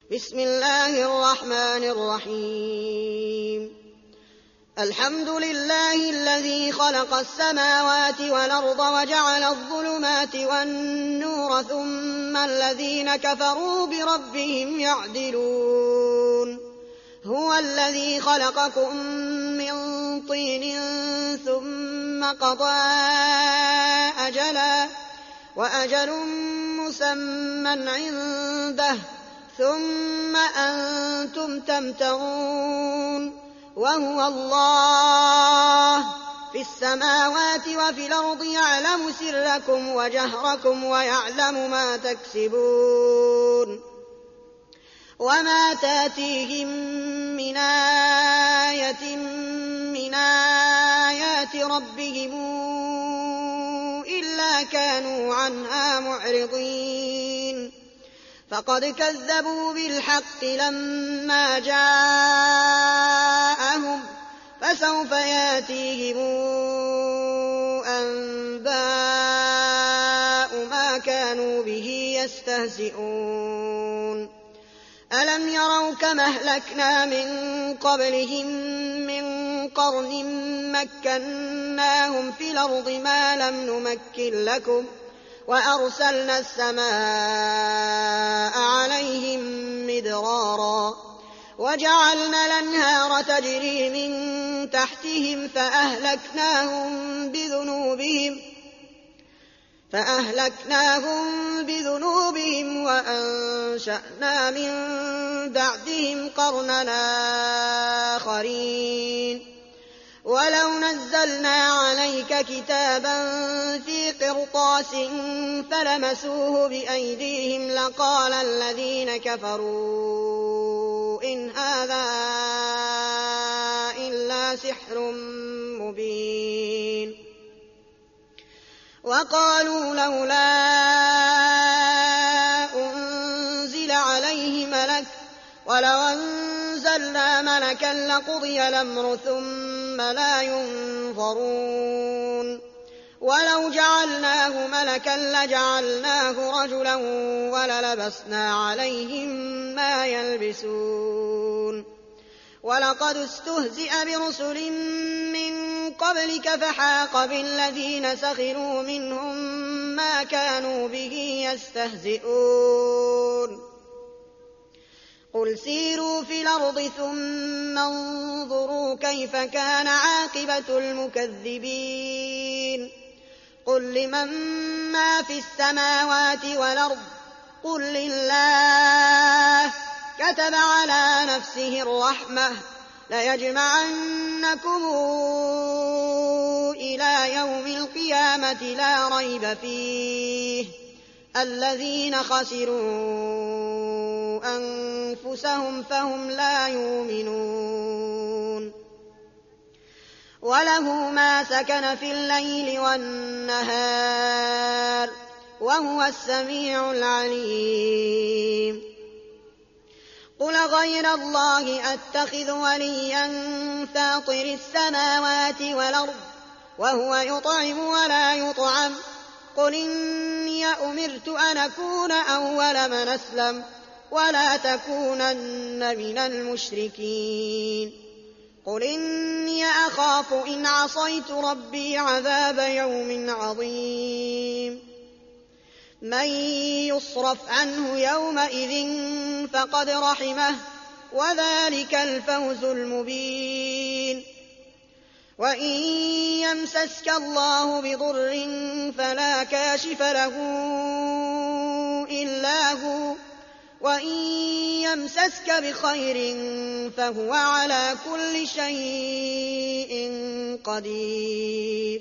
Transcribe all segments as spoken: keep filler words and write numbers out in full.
بسم الله الرحمن الرحيم الحمد لله الذي خلق السماوات والأرض وجعل الظلمات والنور ثم الذين كفروا بربهم يعدلون هو الذي خلقكم من طين ثم قضى أجلا وأجل مسمى عنده ثم أنتم تمترون وهو الله في السماوات وفي الأرض يعلم سركم وجهركم ويعلم ما تكسبون وما تاتيهم من آية من آيات ربهم إلا كانوا عنها معرضين فقد كذبوا بالحق لما جاءهم فسوف ياتيهم أنباء ما كانوا به يستهزئون ألم يروا كما أهلكنا من قبلهم من قرن مكناهم في الأرض ما لم نمكن لكم وأرسلنا السماء عليهم مدرارا وجعلنا الأنهار تجري من تحتهم فأهلكناهم بذنوبهم فأهلكناهم بذنوبهم وأنشأنا من بعدهم قرننا آخرين ولو نزلنا عليك كتابا في قرطاس فلمسوه بأيديهم لقال الذين كفروا إن هذا إلا سحر مبين وقالوا لولا أنزل عليه ملك ولو أنزلنا ملكا لقضي الأمر ثم لا ينظرون ولو جعلناه ملكا لجعلناه رجلا وللبسنا عليهم ما يلبسون ولقد استهزئ برسل من قبلك فحاق بالذين سخروا منهم ما كانوا به يستهزئون قل سيروا في الأرض ثم انظروا كيف كان عاقبة المكذبين قل لمن ما في السماوات والأرض قل لله كتب على نفسه الرحمة ليجمعنكم إلى يوم القيامة لا ريب فيه الذين خسروا أنفسهم فهم لا يؤمنون وله ما سكن في الليل والنهار وهو السميع العليم قل غير الله أتخذ وليا فاطر السماوات والأرض وهو يطعم ولا يطعم قل إني أمرت أن أكون أول من أسلم ولا تكونن من المشركين قل إني أخاف إن عصيت ربي عذاب يوم عظيم من يصرف عنه يومئذ فقد رحمه وذلك الفوز المبين وإن يمسسك الله بضر فلا كاشف له إلا هو وإن يمسسك بخير فهو على كل شيء قدير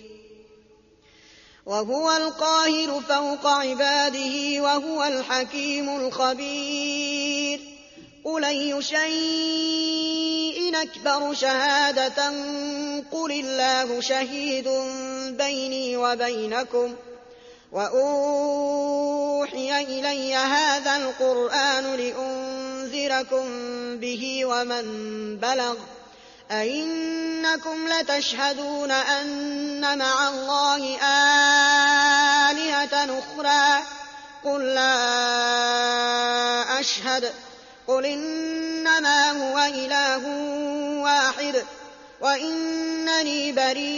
وهو القاهر فوق عباده وهو الحكيم الخبير قل أي شيء أكبر شهادة قل الله شهيد بيني وبينكم وأوحي إلي هذا القرآن لأنذركم به ومن بلغ أئنكم لتشهدون أن مع الله آلهة أخرى قل لا أشهد قل إنما هو إله واحد وإنني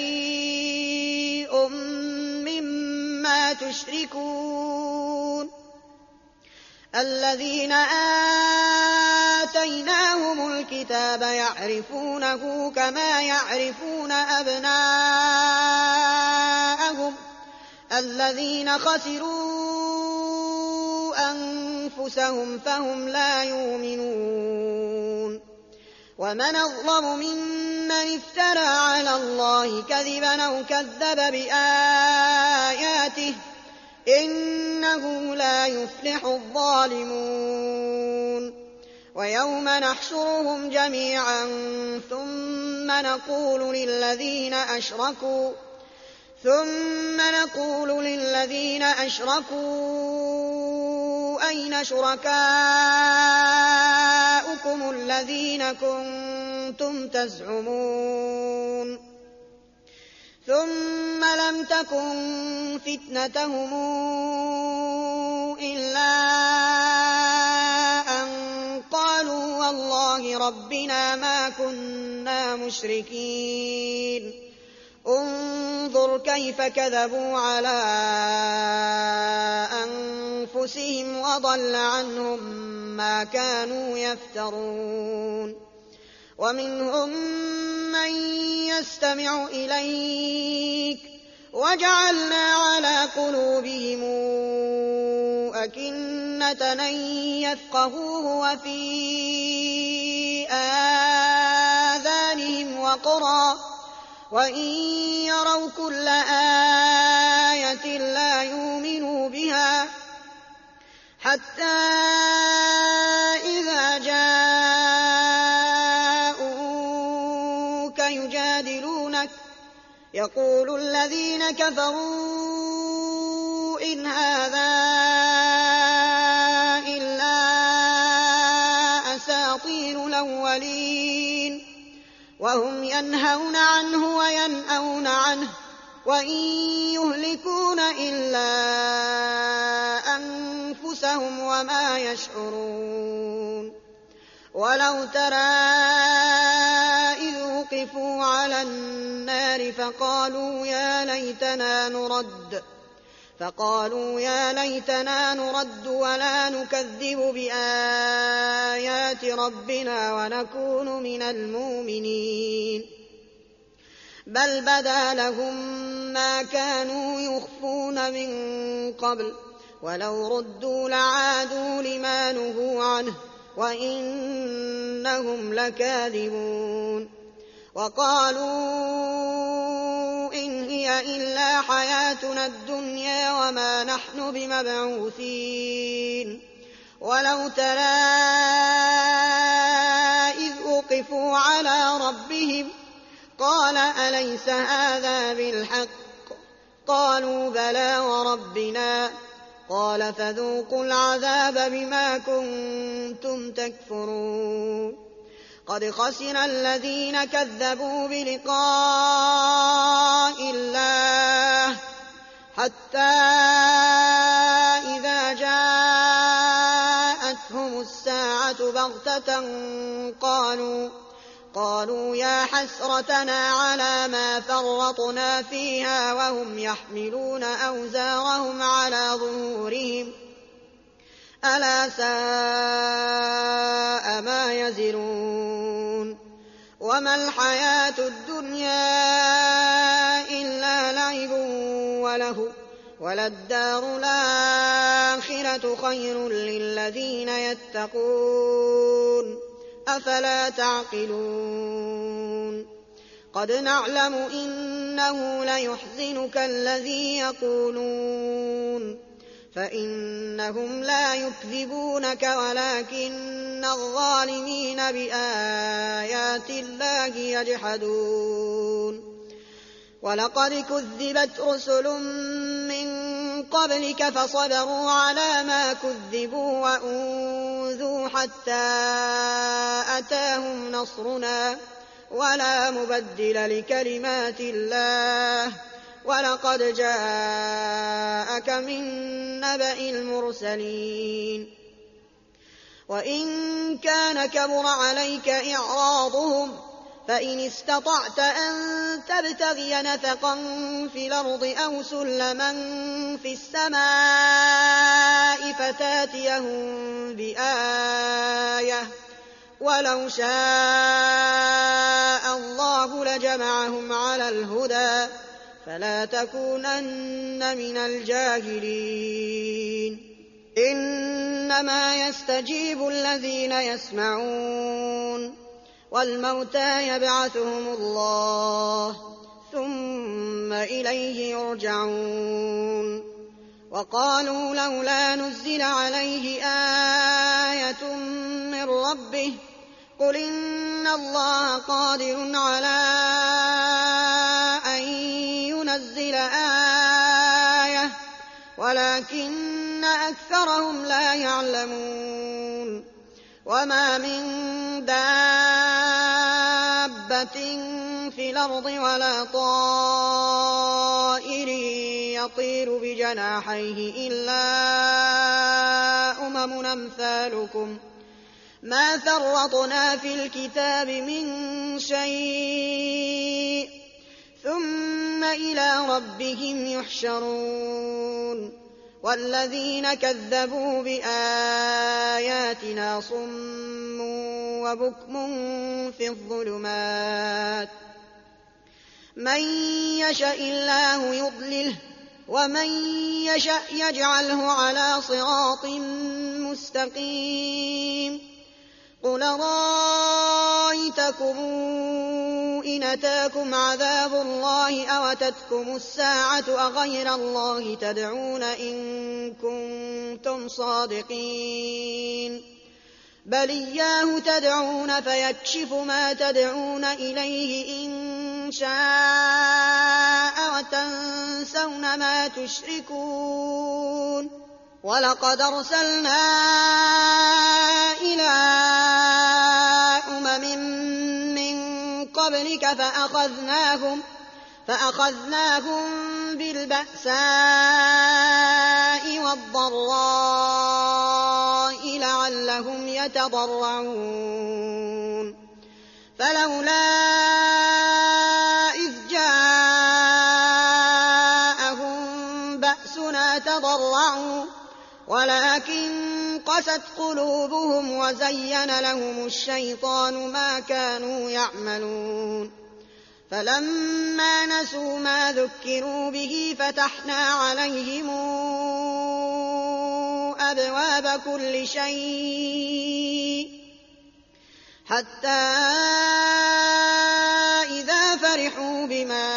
بريء مما تشركون الذين آتيناهم الكتاب يعرفونه كما يعرفون أبناءهم الذين خسروا أنفسهم فهم لا يؤمنون ومن أظلم ممن افترى على الله كذبا أو كذب بآياته إنه لا يفلح الظالمون ويوم نحشرهم جميعا ثم نقول للذين أشركوا ثم نقول للذين أشركوا أين شركاؤكم الذين كنتم تزعمون ثم لم تكن فتنتهم إلا أن قالوا والله ربنا ما كنا مشركين انظر كيف كذبوا على أنفسهم وضل عنهم ما كانوا يفترون ومنهم من يستمع إليك وجعلنا على قلوبهم أكنة أن يفقهوه وفي آذانهم وقرا وإن يروا كل آية لا يؤمنوا بها حتى إذا جاءوك يجادلونك يقول الذين كفروا إن هذا إلا أساطير الأولين وهم ينهون عنه وينأون عنه وإن يهلكون إلا أنفسهم وما يشعرون ولو ترى إذ وقفوا على النار فقالوا يا ليتنا نرد فقالوا يا ليتنا نرد ولا نكذب بآيات ربنا ونكون من المؤمنين بل بدا لهم ما كانوا يخفون من قبل ولو ردوا لعادوا لما نهوا عنه وإنهم لكاذبون وقالوا إن هي إلا حياتنا الدنيا وما نحن بمبعوثين ولو ترى إذ وقفوا على ربهم قال أليس هذا بالحق قالوا بلى وربنا قال فذوقوا العذاب بما كنتم تكفرون قد خسر الذين كذبوا بلقاء الله حتى إذا جاءتهم الساعة بغتة قالوا قالوا يا حسرتنا على ما فرطنا فيها وهم يحملون أوزارهم على ظهورهم ألا ساء ما يزرون وما الحياة الدنيا إلا لعب وله وللدار الآخرة خير للذين يتقون أفلا تعقلون قد نعلم إنه ليحزنك الذي يقولون فإنهم لا يكذبونك ولكن الظالمين بآيات الله يجحدون ولقد كذبت رسل من قبلك فصبروا على ما كذبوا وأوذوا حتى أتاهم نصرنا ولا مبدل لكلمات الله ولقد جاءك من نبأ المرسلين وإن كان كبر عليك إعراضهم فإن استطعت أن تبتغي نفقا في الأرض أو سلما في السماء فتاتيهم بآية ولو شاء الله لجمعهم على الهدى فلا تكونن من الجاهلين إنما يستجيب الذين يسمعون والموتى يبعثهم الله ثم إليه يرجعون وقالوا لولا نزل عليه آية من ربه قل إن الله قادر على أن ينزل آية ولكن أكثرهم لا يعلمون وما من دابة في الأرض ولا طائر يطير بجناحيه إلا أمم أمثالكم ما فرطنا في الكتاب من شيء ثم إلى ربهم يحشرون والذين كذبوا بآياتنا صم وبكم في الظلمات من يشاء الله يضلله ومن يشاء يجعله على صراط مستقيم قل رأيتكم إن أتاكم عذاب الله أو أتتكم الساعة أغير الله تدعون إن كنتم صادقين بل إياه تدعون فيكشف ما تدعون إليه إن شاء وتنسون ما تشركون ولقد أرسلنا إلى أمم من قبلك فأخذناهم, فأخذناهم بالبأساء والضراء لعلهم يتضرعون فلولا إذ جاءهم بأسنا تضرعوا ولكن قست قلوبهم وزين لهم الشيطان ما كانوا يعملون فلما نسوا ما ذكروا به فتحنا عليهم أبواب كل شيء حتى إذا فرحوا بما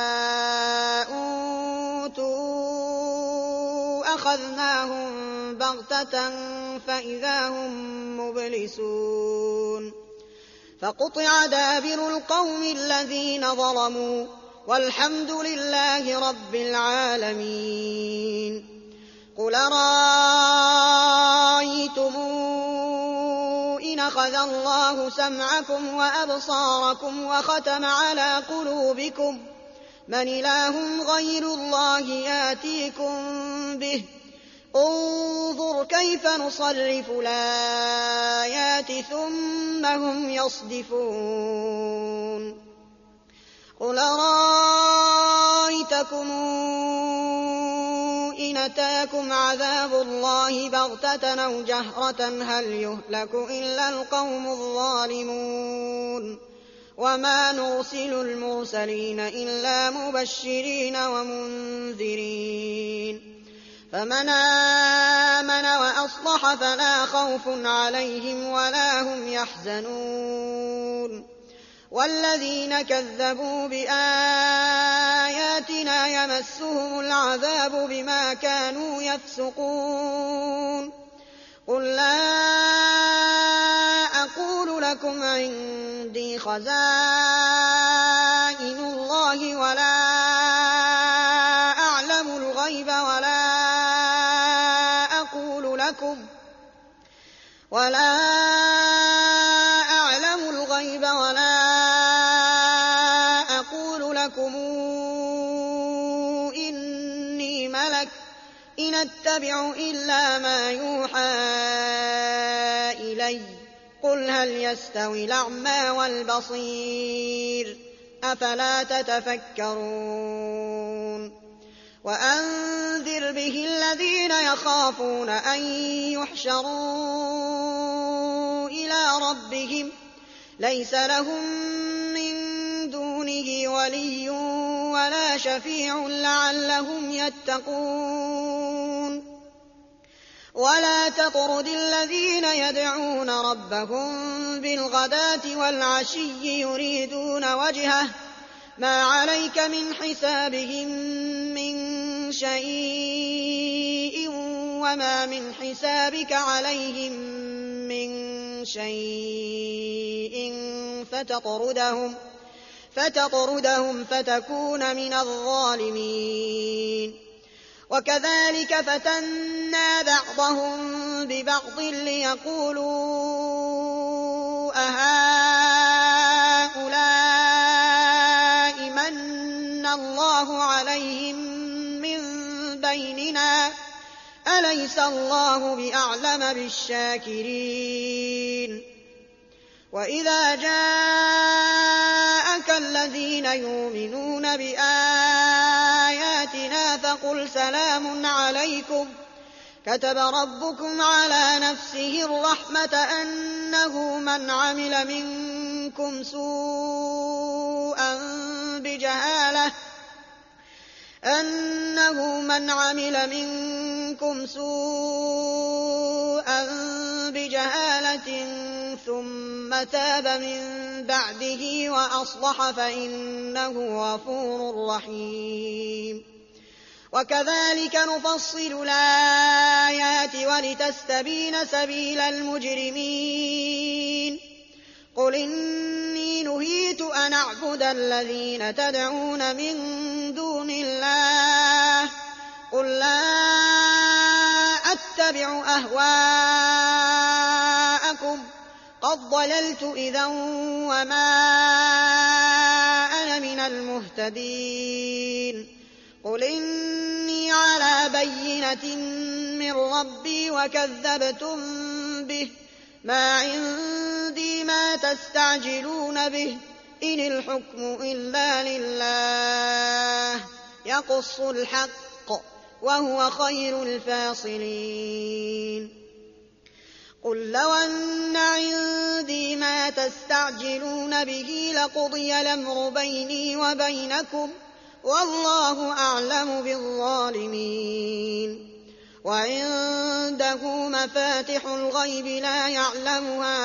أوتوا أخذناهم بغتة فإذا هم مبلسون فقطع دابر القوم الذين ظلموا والحمد لله رب العالمين قل رأيتم إن أخذ الله سمعكم وأبصاركم وختم على قلوبكم من إله غير الله يأتيكم به انظر كيف نصرف الآيات ثم هم يصدفون قل رأيتكم إن أتاكم عذاب الله بغتة أو جهرة هل يهلك إلا القوم الظالمون وما نرسل المرسلين إلا مبشرين ومنذرين فمن آمن وأصلح فلا خوف عليهم ولا هم يحزنون والذين كذبوا بآياتنا يمسهم العذاب بما كانوا يفسقون قل لا أقول لكم عندي خزائن الله ولا أعلم الغيب ولا أقول لكم ولا أعلم الغيب ولا أقول لكم إني ملك إن أتبع إلا ما يوحى إلي قل هل يستوي الأعمى والبصير أفلا تتفكرون وأنذر به الذين يخافون أن يحشروا إلى ربهم ليس لهم من دونه ولي ولا شفيع لعلهم يتقون ولا تطرد الذين يدعون ربهم بالغداة والعشي يريدون وجهه ما عليك من حسابهم من شيء وما من حسابك عليهم من شيء فتطردهم فتطردهم فتكون من الظالمين وكذلك فتنا بعضهم ببعض ليقولوا أهؤلاء من الله عليهم من بيننا أليس الله بأعلم بالشاكرين وإذا جاءك الذين يؤمنون بآياتنا فقل سلام عليكم كتب ربكم على نفسه الرحمة أنه من عمل منكم سوءا بجهالة أنه من عمل منكم سوءا بجهالة ثم تاب من بعده وأصلح فإنه غفور رحيم وكذلك نفصل الآيات ولتستبين سبيل المجرمين قل إني نهيت أن أعبد الذين تدعون من دون الله قل لا أتبع أهواءكم قد ضللت إذا وما أنا من المهتدين قل إني على بينة من ربي وكذبتم به ما عندي ما تستعجلون به إن الحكم إلا لله يقص الحق وهو خير الفاصلين قل لو أن عندي ما تستعجلون به لقضي الأمر بيني وبينكم والله أعلم بالظالمين وعنده مفاتح الغيب لا يعلمها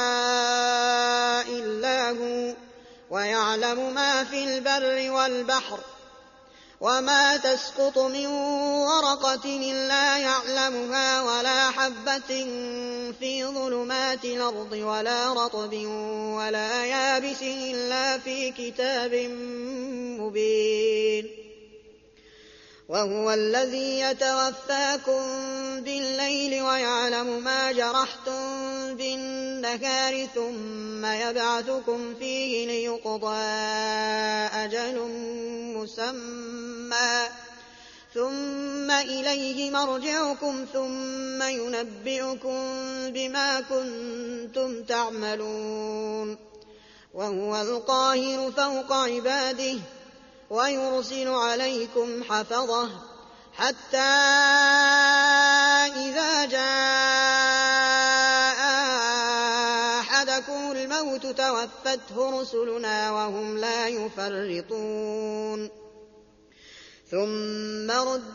إلا هو ويعلم ما في البر والبحر وما تسقط من ورقة إلا يعلمها ولا حبة في ظلمات الأرض ولا رطب ولا يابس إلا في كتاب مبين وهو الذي يتوفاكم بالليل ويعلم ما جرحتم بالنهار ثم يبعثكم فيه ليقضى أجل مسمى ثم إليه مرجعكم ثم ينبئكم بما كنتم تعملون وهو القاهر فوق عباده ويرسل عليكم حفظه حتى إذا جاء أحدكم الموت توفته رسلنا وهم لا يفرطون ثم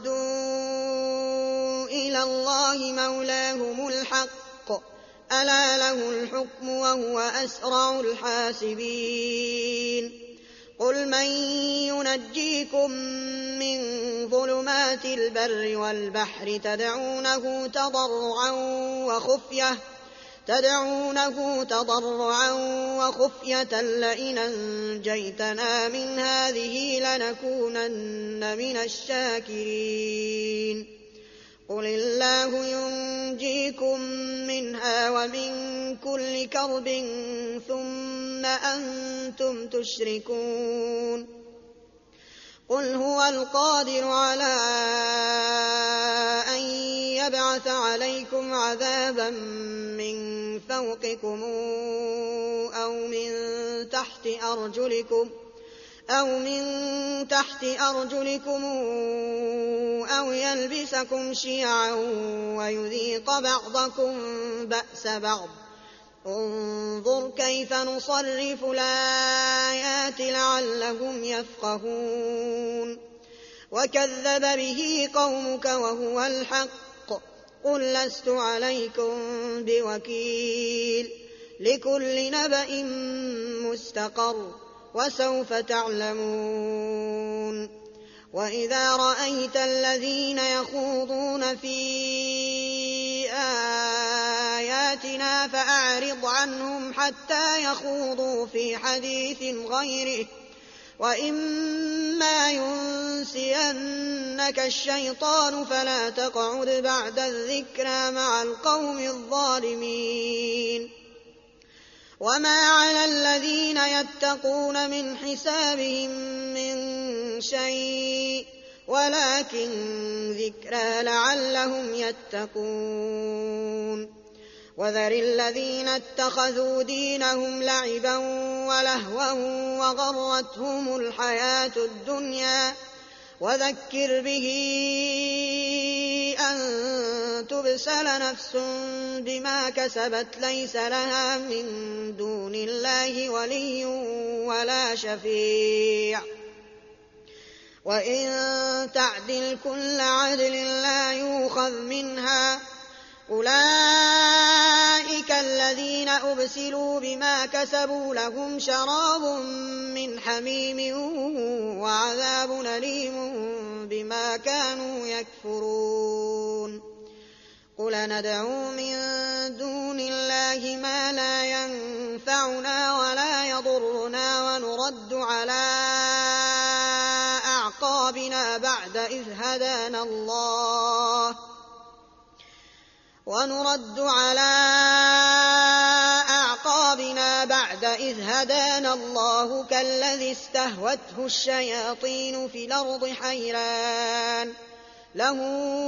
ردوا إلى الله مولاهم الحق ألا له الحكم وهو أسرع الحاسبين قل من ينجيكم من ظلمات البر والبحر تدعونه تضرعا وخفية تدعونه تضرعا وخفية لئن أنجيتنا من هذه لنكونن من الشاكرين قل الله ينجيكم منها ومن كل كرب ثم أنتم تشركون قل هو القادر على أن يبعث عليكم عذابا من فوقكم أو من تحت أرجلكم أو من تحت أرجلكم أو يلبسكم شيعا ويذيق بعضكم بأس بعض. انظر كيف نصرف الآيات لعلهم يفقهون. وكذب به قومك وهو الحق قل لست عليكم بوكيل لكل نبأ مستقر وسوف تعلمون. وإذا رأيت الذين يخوضون في آياتنا فأعرض عنهم حتى يخوضوا في حديث غيره وإما ينسينك الشيطان فلا تقعد بعد الذكرى مع القوم الظالمين. وما على الذين يتقون من حسابهم من شيء ولكن ذكرى لعلهم يتقون. وذر الذين اتخذوا دينهم لعبا ولهوا وغرتهم الحياة الدنيا وذكر به أن تبسل نفس بما كسبت ليس لها من دون الله ولي ولا شفيع وإن تعدل كل عدل لا يؤخذ منها. أولئك الذين أبسلوا بما كسبوا لهم شراب من حميم وعذاب أليم بما كانوا يكفرون. قل ندعو من دون الله ما لا ينفعنا ولا يضرنا ونرد على أعقابنا بعد إذ هدانا الله ونرد على أعقابنا بعد إذ هدانا الله كالذي استهوته الشياطين في الأرض حيران له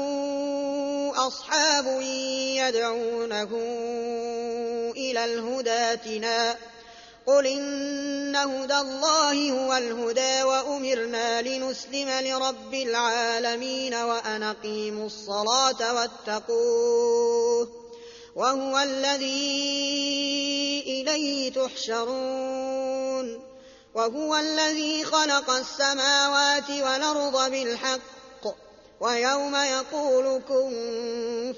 أصحاب يدعونه إلى الهدى ائتنا قل إن هدى الله هو الهدى وأمرنا لنسلم لرب العالمين وأن أقيموا الصلاة واتقوه وهو الذي إليه تحشرون. وهو الذي خلق السماوات والأرض بالحق ويوم يقول كن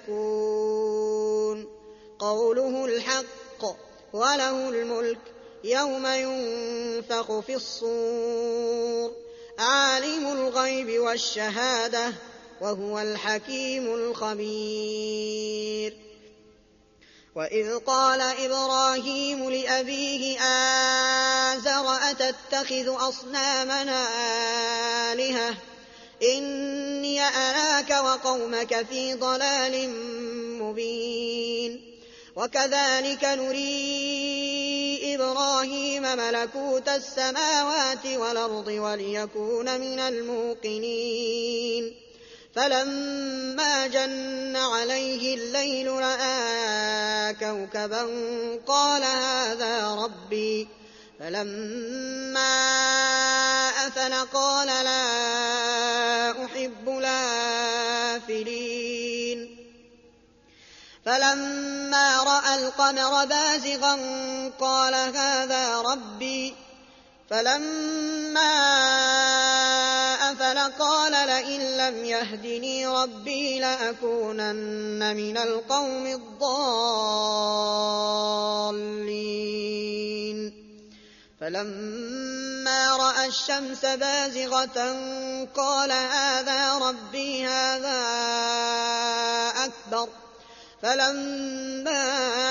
فيكون قوله الحق وله الملك يوم ينفخ في الصور عالم الغيب والشهادة وهو الحكيم الخبير. وإذ قال إبراهيم لأبيه آزر أتتخذ أصنامنا آلهة إني أراك وقومك في ضلال مبين. وكذلك نري إبراهيم ملكوت السماوات والأرض وليكون من الموقنين. فلما جن عليه الليل رأى كوكبا قال هذا ربي فلما أفل قال لا أحب الآفلين. فلما رأى القمر بازغا قال هذا ربي فلما أفل قال لئن لم يهدني ربي لأكونن من القوم الضالين. فلما رأى الشمس بازغة قال هذا ربي هذا أكبر فلما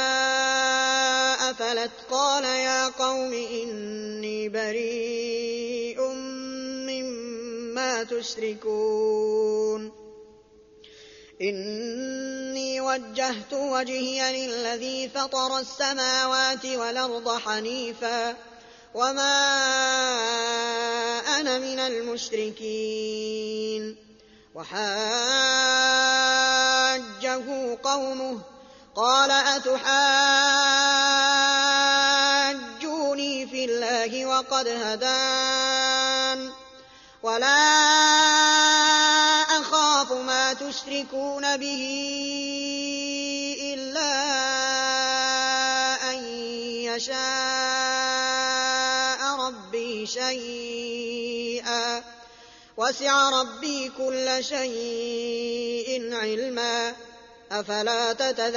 أفلت قال يا قوم إني بريء مما تشركون. إني وجهت وجهي للذي فطر السماوات والأرض حنيفا وما أنا من المشركين. وحاجه يهديه قومه قال أتحاجوني في الله وقد هدان ولا أخاف ما تشركون به إلا أن يشاء ربي شيئا وسع ربي كل شيء علما أفلا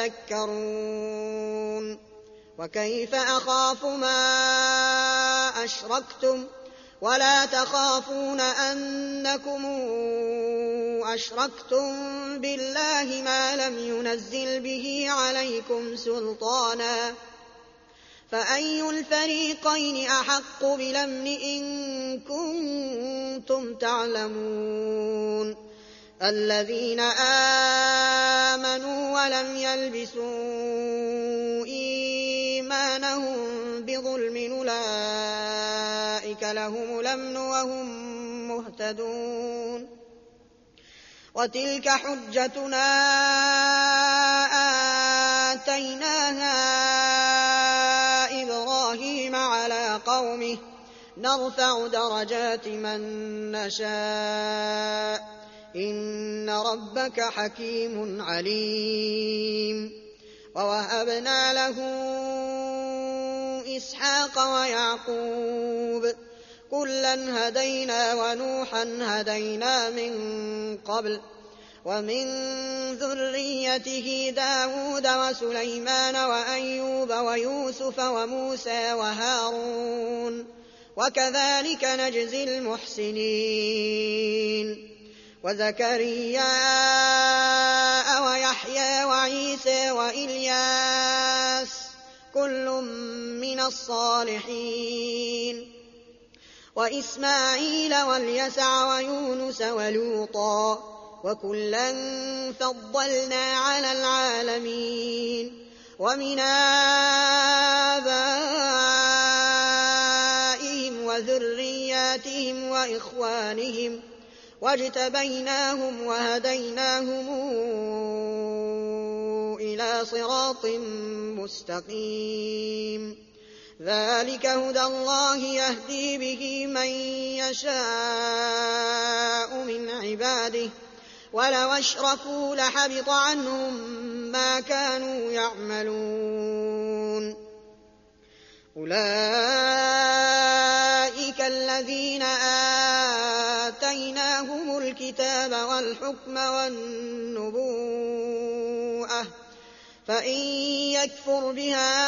تتذكرون وكيف أخاف ما أشركتم ولا تخافون أنكم أشركتم بالله ما لم ينزل به عليكم سلطانا فأي الفريقين أحق بالأمن إن كنتم تعلمون الذين آمنوا ولم يلبسوا إيمانهم بظلم أولئك لهم الأمن وهم مهتدون وتلك حجتنا آتيناها إبراهيم على قومه نرفع درجات من نشاء إن ربك حكيم عليم ووهبنا له إسحاق ويعقوب كلا هدينا ونوحا هدينا من قبل ومن ذريته داود وسليمان وأيوب ويوسف وموسى وهارون وكذلك نجزي المحسنين وزكريا ويحيى وعيسى وإلياس كل من الصالحين وإسماعيل واليسع ويونس ولوطا وكلا فضلنا على العالمين ومن آبائهم وذرياتهم وإخوانهم واجتبيناهم وهديناهم إلى صراط مستقيم ذلك هدى الله يهدي به من يشاء من عباده ولو أشركوا لحبط عنهم ما كانوا يعملون أولئك الذين آتيناهم الكتاب والحكم والنبوءة فإن يكفر بها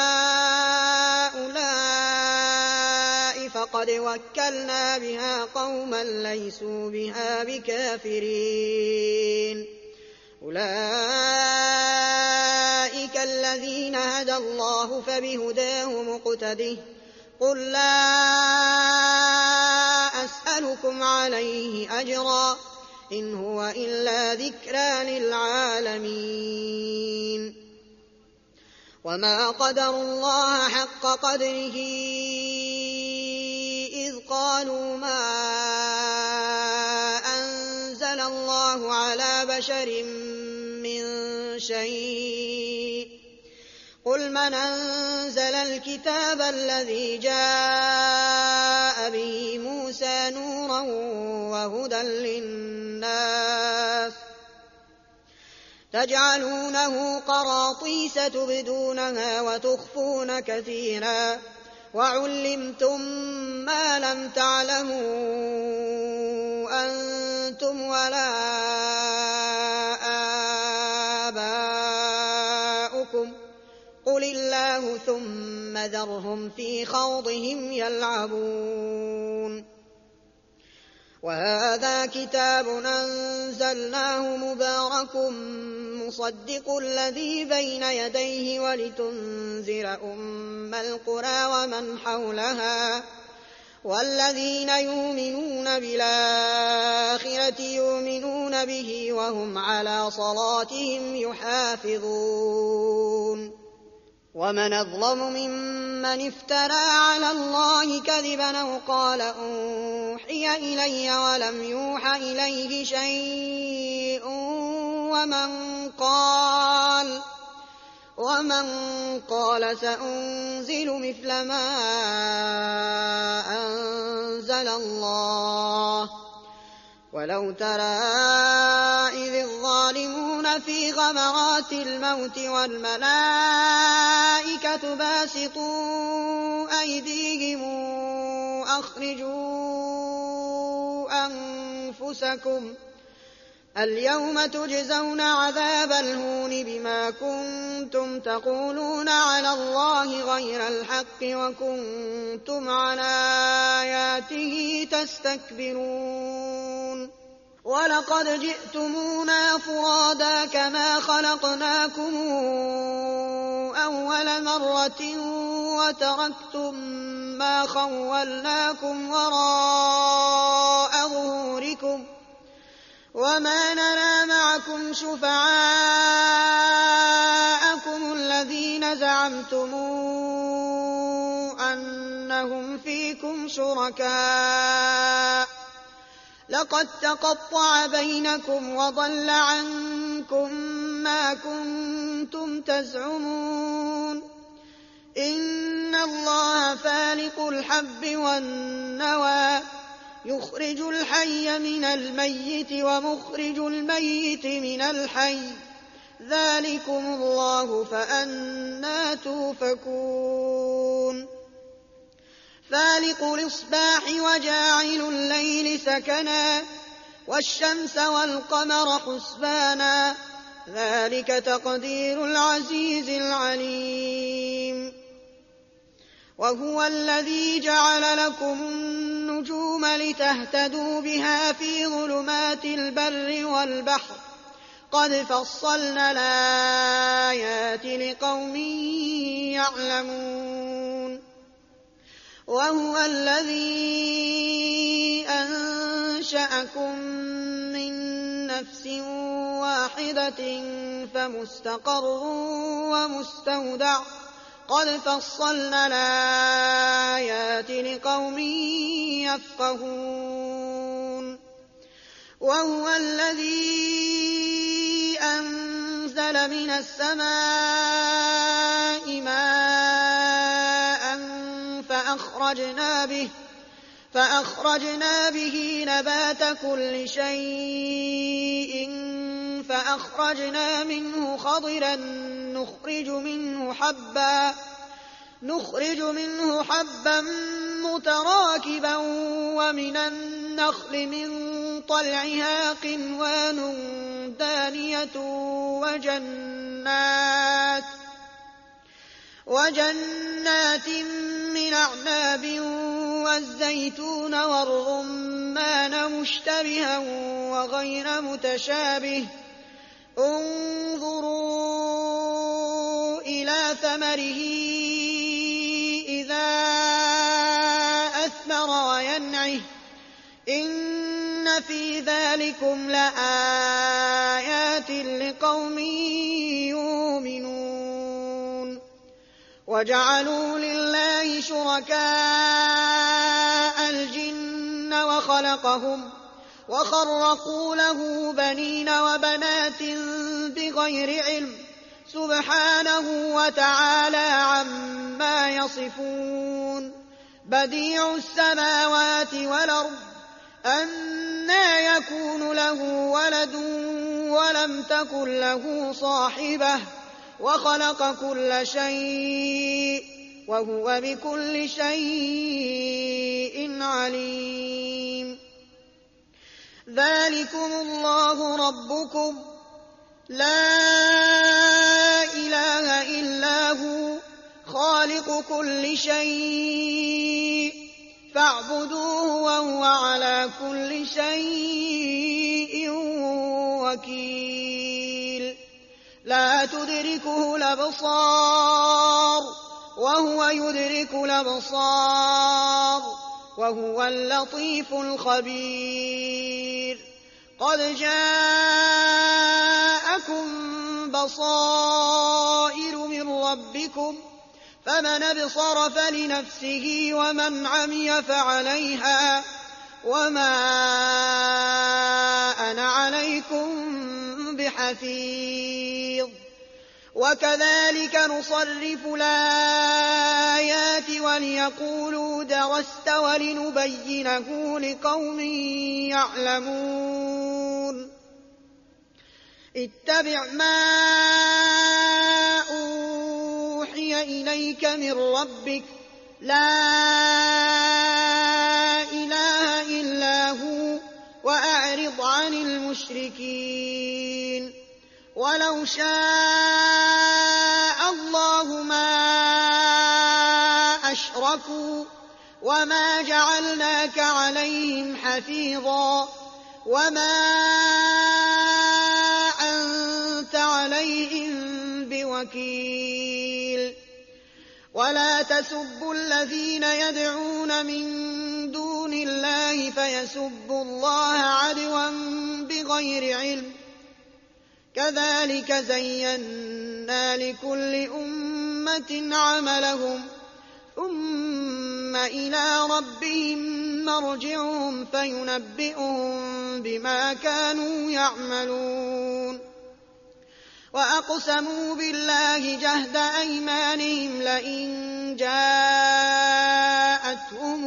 هؤلاء فقد وكلنا بها قوما ليسوا بها بكافرين أولئك الذين هدى الله فبهداه مقتده قل لا أسألكم عليه أجرا إن هو إلا ذكرى للعالمين وما قدروا الله حق قدره إذ قالوا ما أنزل الله على بشر من شيء قل من أنزل الكتاب الذي جاء به موسى نورا وهدى للناس تجعلونه قراطيس تبدونها وتخفون كثيرا وعلمتم ما لم تعلموا أنتم ولا آباؤكم قل الله ثم ذرهم في خوضهم يلعبون وهذا كتاب أنزلناه مبارك مصدق الذي بين يديه ولتنذر أم القرى ومن حولها والذين يؤمنون بالآخرة يؤمنون به وهم على صلاتهم يحافظون ومن أظلم ممن افترى على الله كذبا أو قال أوحي إلي ولم يوح إليه شيء ومن قال ومن قال سأنزل مثل ما أنزل الله ولو ترى إذ الظالمون في غمرات الموت والملائكة باسطوا أيديهم أخرجوا أنفسكم اليوم تجزون عذاب الهون بما كنتم تقولون على الله غير الحق وكنتم عن آياته تستكبرون ولقد جئتمونا فرادا كما خلقناكم أول مرة وتركتم ما خولناكم وراء ظهوركم وما نرى معكم شفعاءكم الذين زعمتم أنهم فيكم شركاء لقد تقطع بينكم وضل عنكم ما كنتم تزعمون إن الله فالق الحب والنوى يخرج الحي من الميت ومخرج الميت من الحي ذلكم الله فأنى توفكون فالق الإصباح وجاعل الليل سكنا والشمس والقمر حسبانا ذلك تقدير العزيز العليم وهو الذي جعل لكم النجوم لتهتدوا بها في ظلمات البر والبحر قد فصلنا الآيات لقوم يعلمون وهو الذي أنشأكم من نفس واحدة فمستقر ومستودع قد فصلنا الآيات لقوم يفقهون وهو الذي أنزل من السماء ماء فأخرجنا به فأخرجنا به نبات كل شيء فأخرجنا منه خضرا نخرج منه حبا نخرج منه حبا متراكبا ومن النخل من طلعها قنوان دانية وجنات وجنات من أعناب والزيتون والرمان مشتبها وغير متشابه انظروا إلى ثمره إذا أثمر وينعه إن في ذلكم لآيات لقوم يؤمنون وجعلوا لله شركاء الجن وخلقهم وخرقوا له بنين وبنات بغير علم سبحانه وتعالى عما يصفون بديع السماوات والأرض أنى يكون له ولد ولم تكن له صاحبة وخلق كل شيء وهو بكل شيء عليم ذلكم الله ربكم لا إله إلا هو خالق كل شيء فاعبدوه وهو على كل شيء وكيل لا تدركه الأبصار وهو يدرك الأبصار وهو اللطيف الخبير قد جاءكم بصائر من ربكم فمن أبصر فلنفسه ومن عمي فعليها وما أنا عليكم حفيظ وكذلك نصرف الآيات وليقولوا درست ولنبينه لقوم يعلمون اتبع ما أوحي إليك من ربك لا إله إلا هو وأعرض عن المشركين ولو شاء الله ما أشركوا وما جعلناك عليهم حفيظا وما أنت عليهم بوكيل ولا تسبوا الذين يدعون من دون الله فيسبوا الله عدوا بغير علم كذلك زينا لكل أمة عملهم ثم إلى ربهم مرجعهم فينبئهم بما كانوا يعملون وأقسموا بالله جهد أيمانهم لئن جاءتهم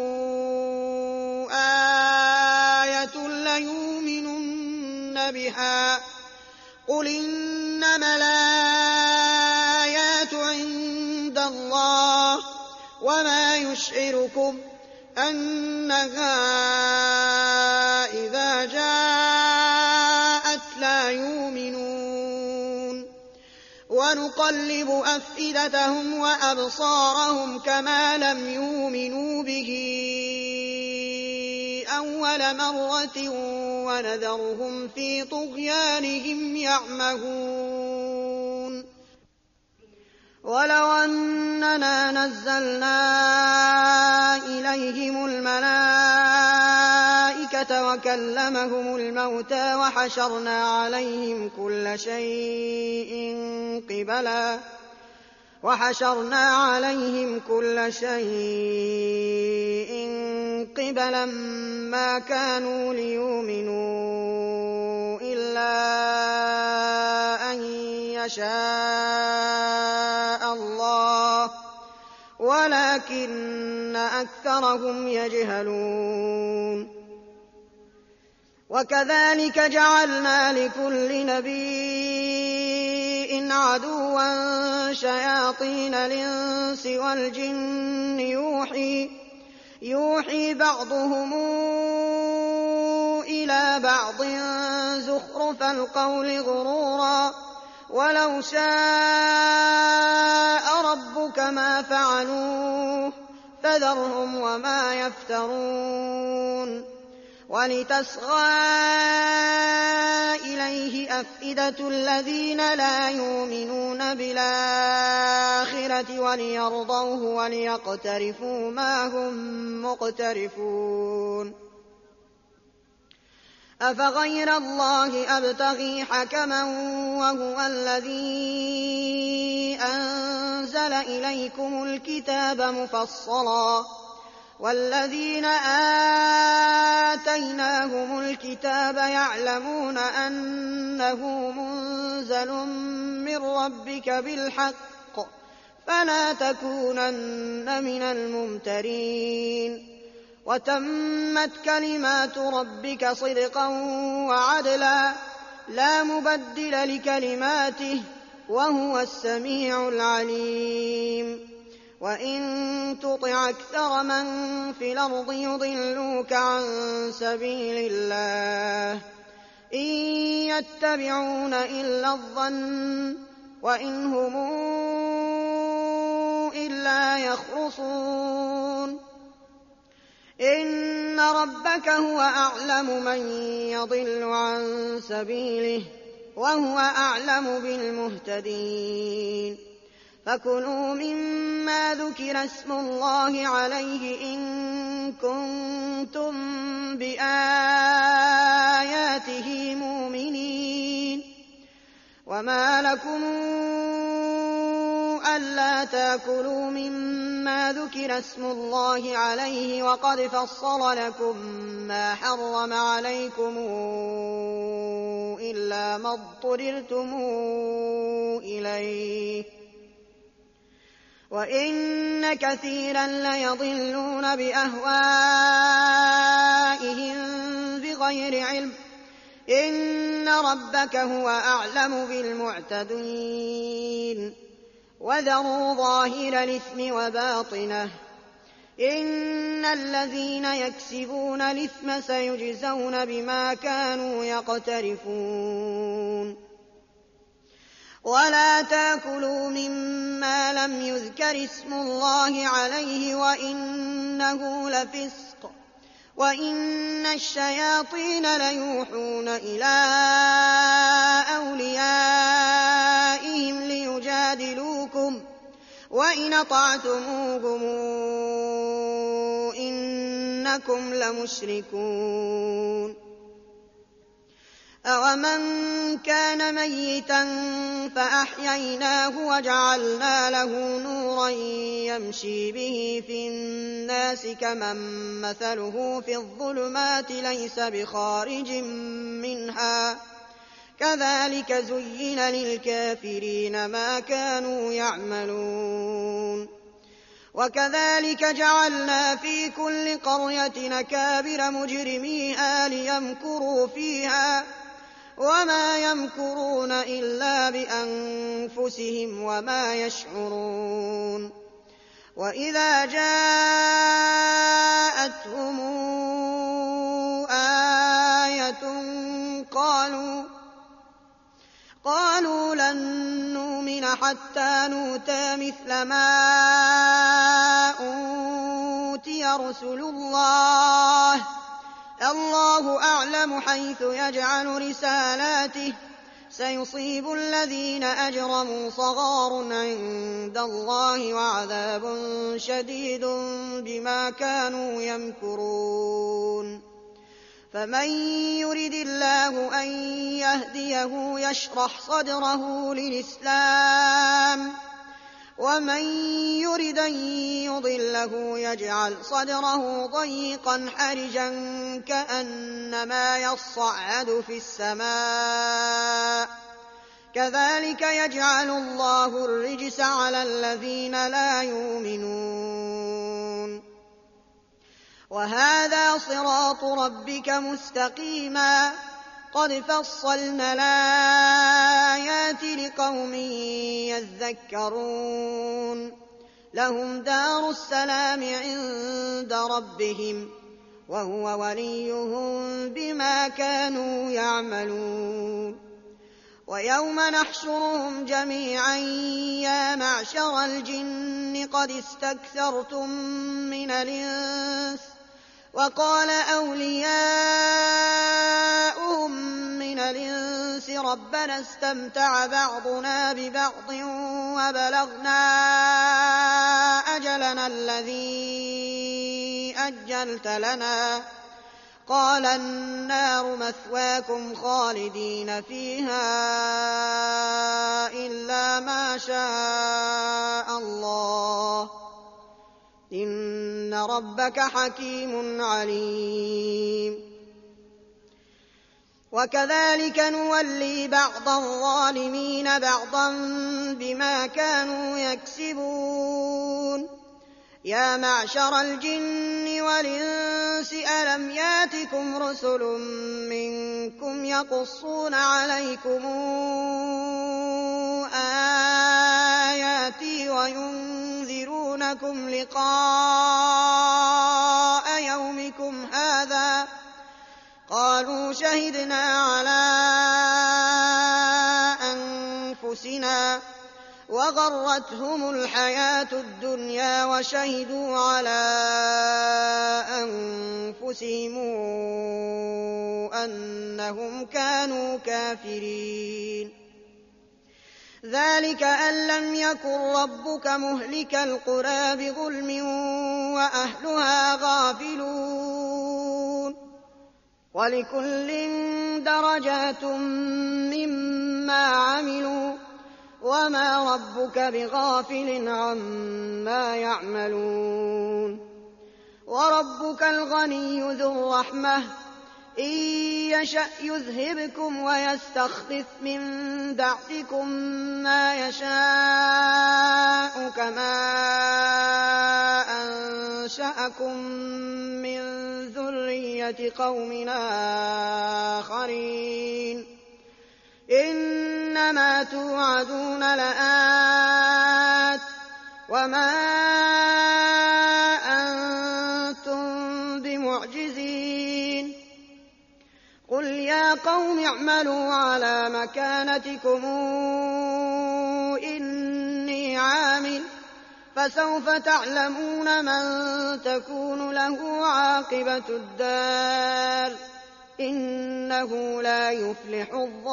آية ليؤمنن بها قل إنما الآيات عند الله وما يشعركم أنها إذا جاءت لا يؤمنون ونقلب أفئدتهم وأبصارهم كما لم يؤمنوا به أول مرة ونذرهم في طغيانهم يعمهون ولو أننا نزلنا إليهم الملائكة وكلمهم الموتى وحشرنا عليهم كل شيء قبلا وحشرنا عليهم كل شيء قبلا ما كانوا ليؤمنوا إلا أن يشاء الله ولكن أكثرهم يجهلون وكذلك جعلنا لكل نبي عدوا شياطين الإنس والجن يوحي, يوحي بعضهم إلى بعض زخرف القول غرورا ولو شاء ربك ما فعلوه فذرهم وما يفترون ولتصغى إليه أفئدة الذين لا يؤمنون بالآخرة وليرضوه وليقترفوا ما هم مقترفون أفغير الله أبتغي حكما وهو الذي أنزل إليكم الكتاب مفصلا والذين آتيناهم الكتاب يعلمون أنه منزل من ربك بالحق فلا تكونن من الممترين وتمت كلمات ربك صدقا وعدلا لا مبدل لكلماته وهو السميع العليم وإن تطع أكثر من في الأرض يضلوك عن سبيل الله إن يتبعون إلا الظن وإن هم إلا يخرصون إن ربك هو أعلم من يضل عن سبيله وهو أعلم بالمهتدين فكلوا مما ذكر اسم الله عليه إن كنتم بآياته مؤمنين وما لكم ألا تأكلوا مما ذكر اسم الله عليه وقد فصل لكم ما حرم عليكم إلا ما اضطررتم إليه وإن كثيرا ليضلون بأهوائهم بغير علم إن ربك هو أعلم بالمعتدين وذروا ظاهر الإثم وباطنه إن الذين يكسبون الإثم سيجزون بما كانوا يقترفون ولا تاكلوا مما لم يذكر اسم الله عليه وإنه لفسق وإن الشياطين ليوحون إلى أوليائهم ليجادلوكم وإن أطعتموهم إنكم لمشركون أومن كان ميتا فأحييناه وجعلنا له نورا يمشي به في الناس كمن مثله في الظلمات ليس بخارج منها كذلك زين للكافرين ما كانوا يعملون وكذلك جعلنا في كل قرية أكابر مجرميها ليمكروا فيها وما يمكرون إلا بأنفسهم وما يشعرون وإذا جاءتهم آية قالوا قالوا لن نؤمن حتى نؤتى مثل ما أوتي رسل الله الله أعلم حيث يجعل رسالاته سيصيب الذين أجرموا صغار عند الله وعذاب شديد بما كانوا يمكرون فمن يرد الله أن يهديه يشرح صدره للإسلام ومن يرد أن يضله يجعل صدره ضيقا حرجا كأنما يصعد في السماء كذلك يجعل الله الرجس على الذين لا يؤمنون وهذا صراط ربك مستقيما قد فصلنا الآيات لقوم يذكرون لهم دار السلام عند ربهم وهو وليهم بما كانوا يعملون ويوم نحشرهم جميعا يا معشر الجن قد استكثرتم من الإنس وقال أولياؤهم من الإنس ربنا استمتع بعضنا ببعض وبلغنا أجلنا الذي أجلت لنا قال النار مثواكم خالدين فيها إلا ما شاء الله إن ربك حكيم عليم وكذلك نولي بعض الظالمين بعضا بما كانوا يكسبون يا معشر الجن والإنس ألم ياتكم رسل منكم يقصون عليكم آياتي وينذرونكم لقاء يومكم هذا قالوا شهدنا على أنفسنا وغرتهم الحياة الدنيا وشهدوا على أنفسهم أنهم كانوا كافرين ذلك أن لم يكن ربك مهلك القرى بظلم وأهلها غافلون ولكل درجات مما عملوا وما ربك بغافل عما يعملون وربك الغني ذو الرحمة إن يشأ يذهبكم ويستخلف من بعدكم ما يشاء كما أنشأكم من ذرية قوم آخرين إنما توعدون لآت وما أنتم بمعجزين قل يا قوم اعملوا على مكانتكم إني عامل فسوف تعلمون من تكون له عاقبة الدار إنه لا يفلح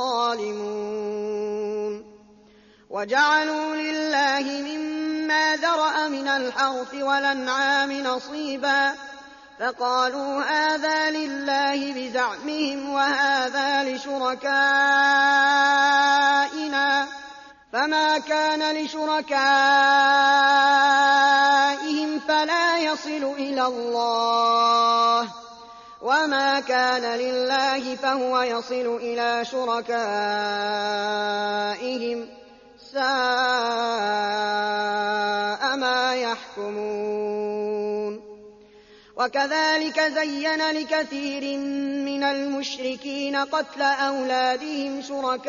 الظالمون وجعلوا لله مما ذرأ من الحرث والأنعام نصيبا فقالوا هذا لله بزعمهم وهذا لشركائنا فما كان لشركائهم فلا يصل إلى الله وما كان لله فهو يصل إلى شركائهم ساء ما يحكمون وكذلك زين لكثير من المشركين قتل أولادهم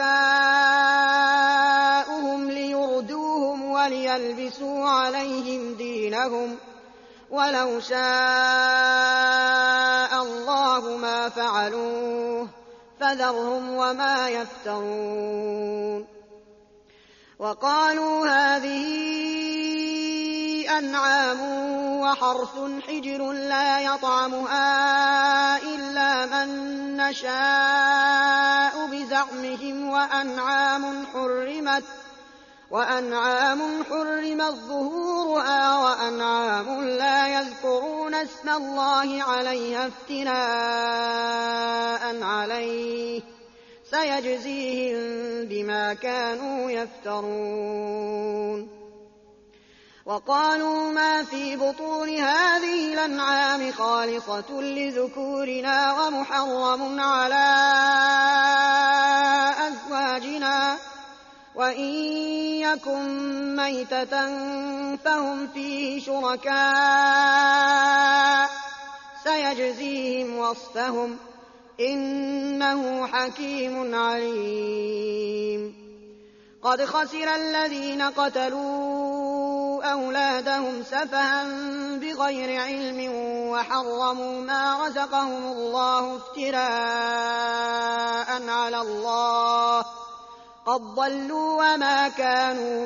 شركاؤهم ليردوهم وليلبسوا عليهم دينهم ولو شاء الله ما فعلوه فذرهم وما يفترون وقالوا هذه أنعام وحرث حجر لا يطعمها إلا من نشاء بزعمهم وأنعام حرمت وأنعام حرمت ظهورها وأنعام لا يذكرون اسم الله عليها افتراء عليه سيجزيهم بما كانوا يفترون وقالوا ما في بطون هذه الأنعام خالصة لذكورنا ومحرم على أزواجنا وإن يكن ميتة فهم فيه شركاء سيجزيهم وصفهم إنه حكيم عليم قد خسر الذين قتلوا أولادهم سفها بغير علم وحرموا ما رزقهم الله افتراء على الله قد ضلوا وما كانوا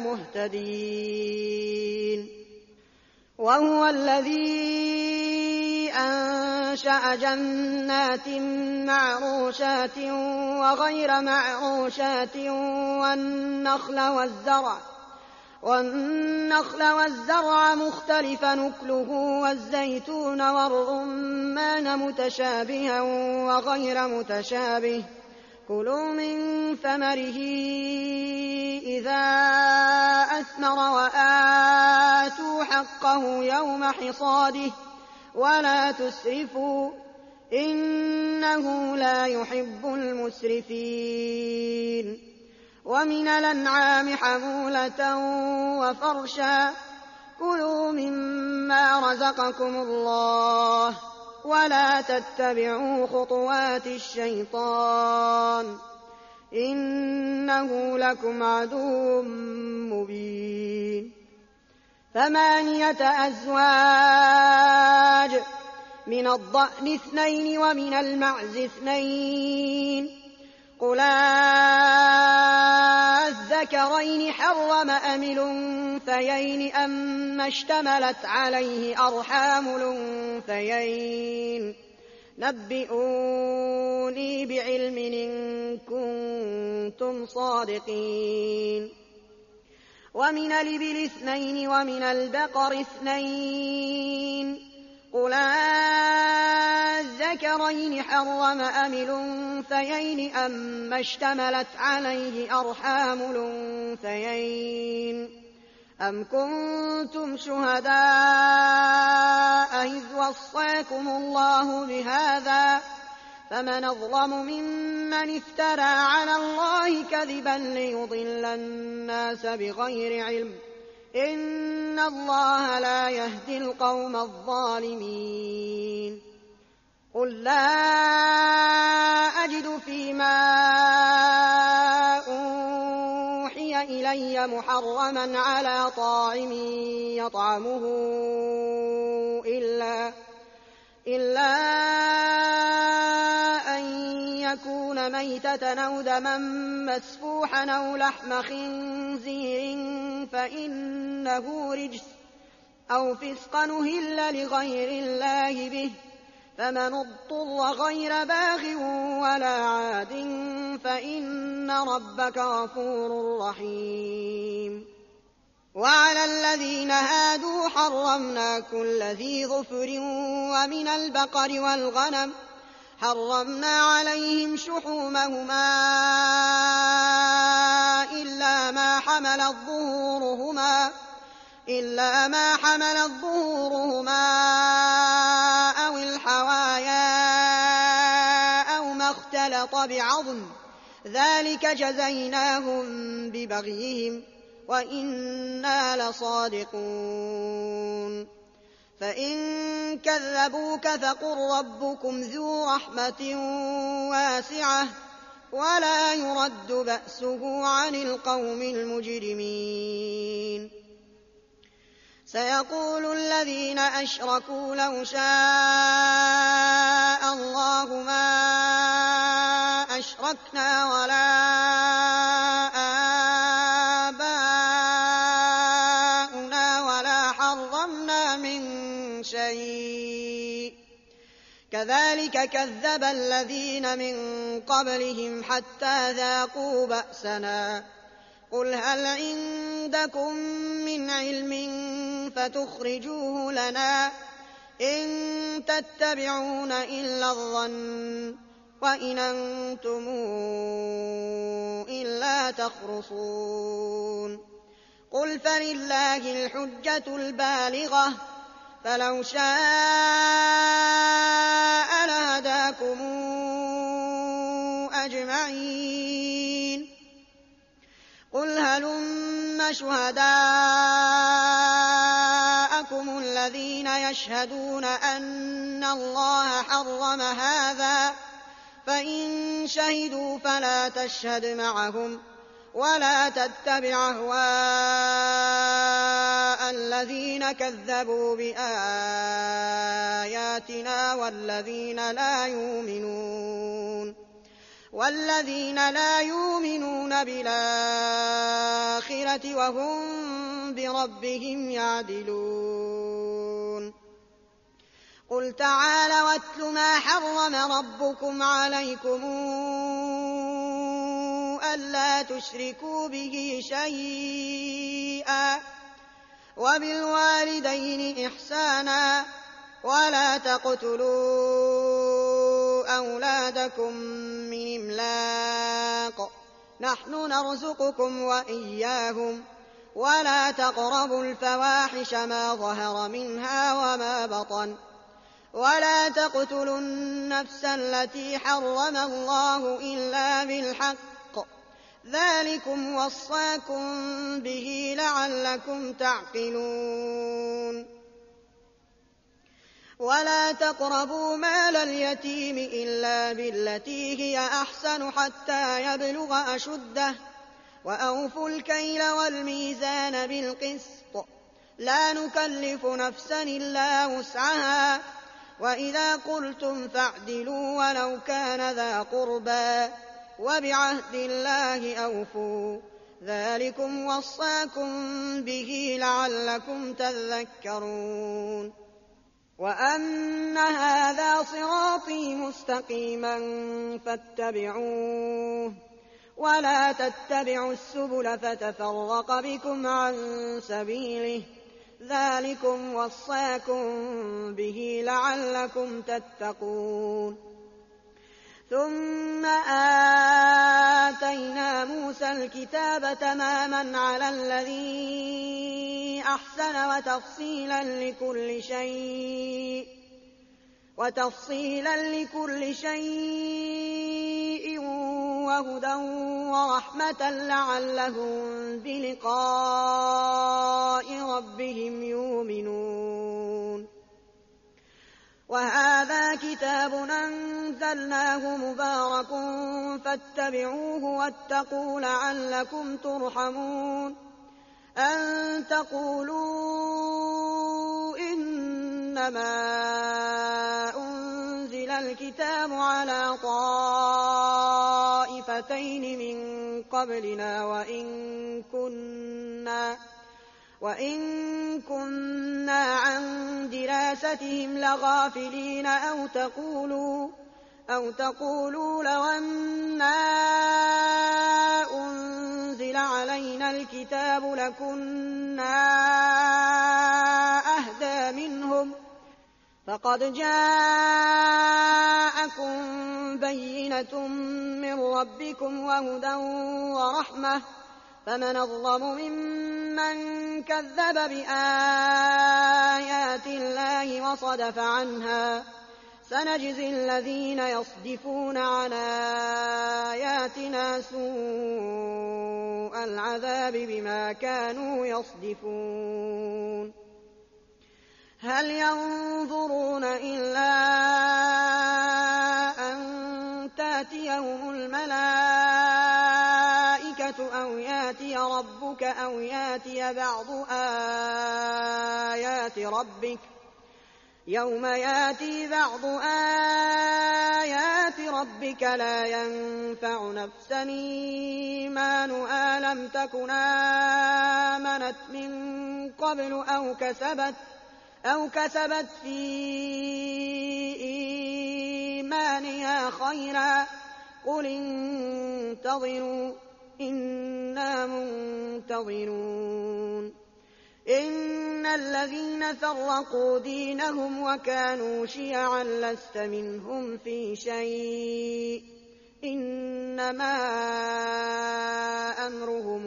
مهتدين وهو الذي أنشأ جنات معروشات وغير معروشات والنخل والزرع والنخل والزرع مختلفا نكله والزيتون والرمان متشابها وغير متشابه كلوا من ثمره إذا أثمر وآتوا حقه يوم حصاده ولا تسرفوا إنه لا يحب المسرفين ومن الأنعام حمولة وفرشا كلوا مما رزقكم الله ولا تتبعوا خطوات الشيطان إنه لكم عدو مبين ثمانية أزواج من الضأن اثنين ومن المعز اثنين قل الذكرين حرم أم الأنثيين أما اشتملت عليه أرحام الأنثيين نبئوني بعلم إن كنتم صادقين ومن الإبل اثنين ومن البقر اثنين قل الذكرين حرم أم الأنثيين أما اشتملت عليه أرحام الأنثيين أم كنتم شهداء إذ وصاكم الله بهذا فمن أظلم ممن افترى على الله كذبا ليضل الناس بغير علم إن الله لا يهدي القوم الظالمين قل لا أجد فيما أوحي إلي محرما على طاعم يطعمه إلا, إلا أن يكون ميتة أو دما مسفوحا أو لحم خنزير فإنه رجس أو فسقا أهل لغير الله به فمن اضطر غير باغ ولا عاد فإن ربك غفور رحيم وعلى الذين هادوا حرمنا كل ذي ظفر ومن البقر والغنم حرمنا عليهم شحومهما إلا ما حملت ظهورهما إلا ما حملت ظهورهما أو الحوايا أو ما اختلط بعظم ذلك جزيناهم ببغيهم وإنا لصادقون فإن كذبوك فقل ربكم ذو رحمة واسعة ولا يرد بأسه عن القوم المجرمين سيقول الذين أشركوا لو شاء الله ما أشركنا ولا آباؤنا ولا حرمنا من شيء كذلك كذب الذين من قبلهم حتى ذاقوا بأسنا قل هل عندكم من علم فتخرجوه لنا إن تتبعون إلا الظن وإن أنتم إلا تخرصون قل فلله الحجة البالغة فلو شاء لهداكم أجمعين قل هلم شهداءكم الذين يشهدون أن الله حرم هذا فإن شهدوا فلا تشهد معهم ولا تتبع أهواء الذين كذبوا بآياتنا والذين لا يؤمنون والذين لا يؤمنون بالآخرة وهم بربهم يعدلون قل تعالوا واتل ما حرم ربكم عليكم ألا تشركوا به شيئا وبالوالدين إحسانا ولا تقتلوا أولادكم من إملاق نحن نرزقكم وإياهم ولا تقربوا الفواحش ما ظهر منها وما بطن ولا تقتلوا النفس التي حرم الله إلا بالحق ذلكم وصاكم به لعلكم تعقلون ولا تقربوا مال اليتيم إلا بالتي هي أحسن حتى يبلغ أشده وأوفوا الكيل والميزان بالقسط لا نكلف نفسا إلا وسعها وإذا قلتم فاعدلوا ولو كان ذا قربى وبعهد الله أوفوا ذلكم وصاكم به لعلكم تذكرون وأن هذا صراطي مستقيما فاتبعوه ولا تتبعوا السبل فتفرق بكم عن سبيله ذلكم وصاكم به لعلكم تتقون ثم آتينا موسى الكتاب تماما على الذي أحسن وتفصيلا لكل شيء وتفصيلا لكل شيء وهدى ورحمة لعلهم بلقاء ربهم يؤمنون. وهذا كتاب أنزلناه مبارك فاتبعوه واتقوا لعلكم ترحمون. أن تقولوا إنما أنزل الكتاب على طائفتين من قبلنا وإن كنا وإن كنا عن دراستهم لغافلين أو تقولوا أو تقولوا لو أنا أنزل علينا الكتاب لكنا أهدى منهم فقد جاءكم بينة من ربكم وهدى ورحمة فمن أظلم ممن كذب بآيات الله وصدف عنها سنجزي الذين يصدفون عن آياتنا سوء العذاب بما كانوا يصدفون. هل ينظرون إلا أن تأتيهم الملائكة أو يأتي ربك أو يأتي بعض آيات ربك يوم يأتي بعض آيات ربك لا ينفع نفسا إيمانها لم تكن آمنت من قبل أو كسبت أو كسبت في إيمانها خيرا قل انتظروا إنا منتظرون. إن الذين فرقوا دينهم وكانوا شيعا لست منهم في شيء إنما أمرهم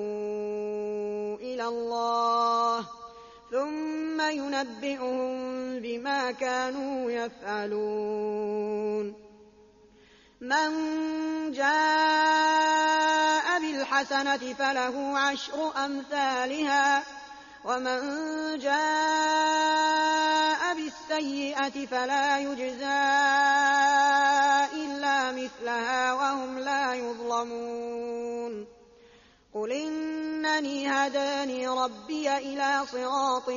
إلى الله ثم ينبئهم بما كانوا يفعلون. من جاء بالحسنة فله عشر أمثالها ومن جاء بالسيئة فلا يجزى إلا مثلها وهم لا يظلمون. قل إنني هداني ربي إلى صراط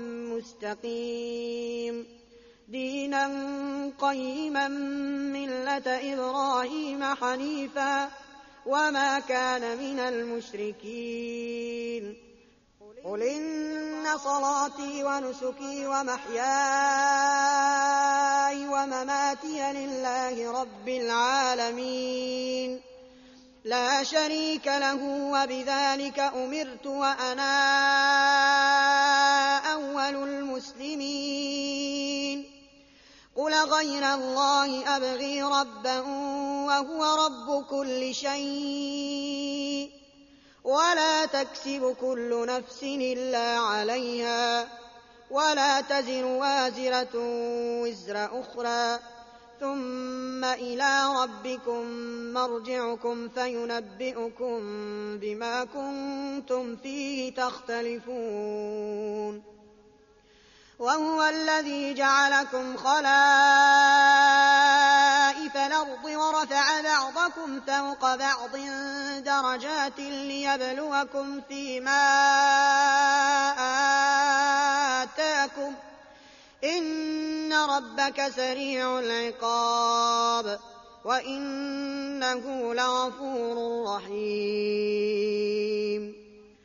مستقيم دينا قيما ملة إبراهيم حنيفا وما كان من المشركين. قل إن صلاتي ونسكي ومحياي ومماتي لله رب العالمين لا شريك له وبذلك أمرت وأنا أول المسلمين. قل غير الله أبغي ربا وهو رب كل شيء ولا تكسب كل نفس إلا عليها ولا تزر وازرة وزر أخرى ثم إلى ربكم مرجعكم فينبئكم بما كنتم فيه تختلفون. وهو الذي جعلكم خلائف الأرض ورفع بعضكم فوق بعض درجات ليبلوكم فيما آتاكم إن ربك سريع العقاب وإنه لغفور رحيم.